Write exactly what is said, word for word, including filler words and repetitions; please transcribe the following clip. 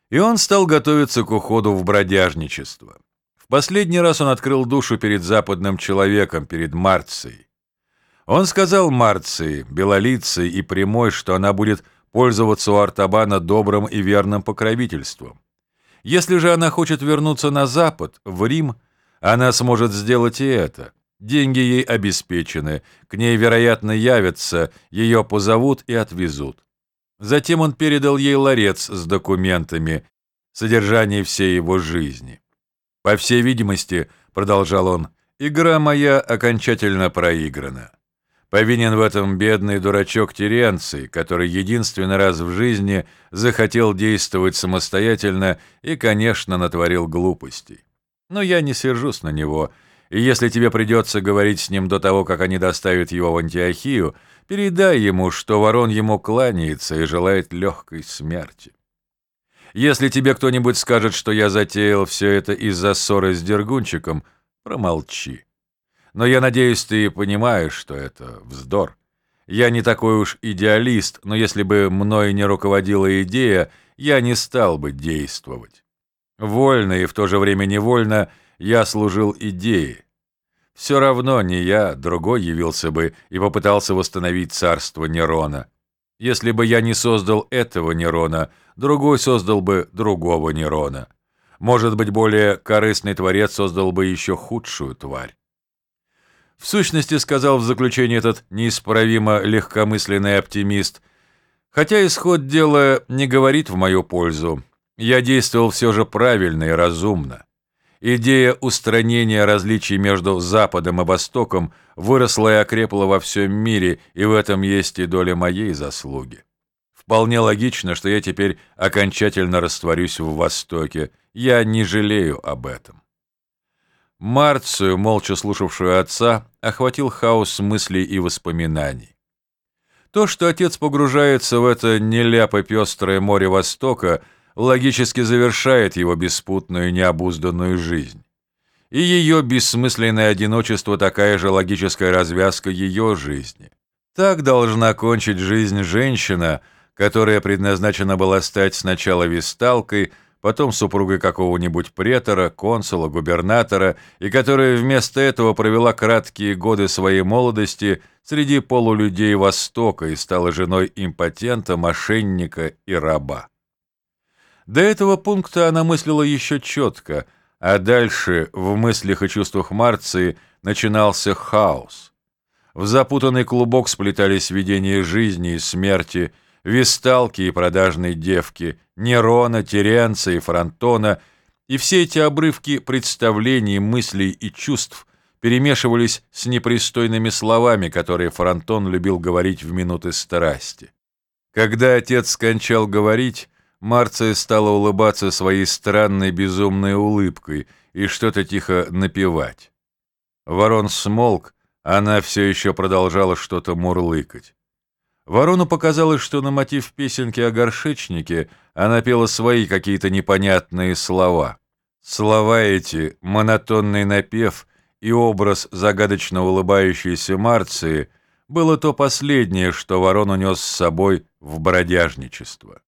И он стал готовиться к уходу в бродяжничество. В последний раз он открыл душу перед западным человеком, перед Марцией. Он сказал Марции, белолицей и прямой, что она будет пользоваться у Артабана добрым и верным покровительством. Если же она хочет вернуться на запад, в Рим, она сможет сделать и это. Деньги ей обеспечены, к ней, вероятно, явятся, ее позовут и отвезут. Затем он передал ей ларец с документами, содержание всей его жизни. «По всей видимости, — продолжал он, — игра моя окончательно проиграна. Повинен в этом бедный дурачок Теренций, который единственный раз в жизни захотел действовать самостоятельно и, конечно, натворил глупостей. Но я не сержусь на него, и если тебе придется говорить с ним до того, как они доставят его в Антиохию, передай ему, что Ворон ему кланяется и желает легкой смерти. Если тебе кто-нибудь скажет, что я затеял все это из-за ссоры с Дергунчиком, промолчи. Но я надеюсь, ты понимаешь, что это вздор. Я не такой уж идеалист, но если бы мной не руководила идея, я не стал бы действовать. Вольно и в то же время невольно я служил идее. Все равно не я, другой явился бы и попытался восстановить царство Нерона. Если бы я не создал этого Нерона, другой создал бы другого Нерона. Может быть, более корыстный творец создал бы еще худшую тварь. В сущности, сказал в заключение этот неисправимо легкомысленный оптимист, хотя исход дела не говорит в мою пользу, я действовал все же правильно и разумно. Идея устранения различий между Западом и Востоком выросла и окрепла во всем мире, и в этом есть и доля моей заслуги. Вполне логично, что я теперь окончательно растворюсь в Востоке. Я не жалею об этом. Марцию, молча слушавшую отца, охватил хаос мыслей и воспоминаний. То, что отец погружается в это неляпо-пестрое море Востока, логически завершает его беспутную необузданную жизнь. И ее бессмысленное одиночество такая же логическая развязка ее жизни. Так должна кончить жизнь женщина, которая предназначена была стать сначала весталкой, потом супругой какого-нибудь претора, консула, губернатора, и которая вместо этого провела краткие годы своей молодости среди полулюдей Востока и стала женой импотента, мошенника и раба. До этого пункта она мыслила еще четко, а дальше в мыслях и чувствах Марции начинался хаос. В запутанный клубок сплетались видения жизни и смерти, весталки и продажные девки, Нерона, Теренция и Фронтона, и все эти обрывки представлений, мыслей и чувств перемешивались с непристойными словами, которые Фронтон любил говорить в минуты страсти. Когда отец скончал говорить, Марция стала улыбаться своей странной безумной улыбкой и что-то тихо напевать. Ворон смолк, она все еще продолжала что-то мурлыкать. Ворону показалось, что на мотив песенки о горшечнике она пела свои какие-то непонятные слова. Слова эти, монотонный напев и образ загадочно улыбающейся Марции было то последнее, что Ворон унес с собой в бродяжничество.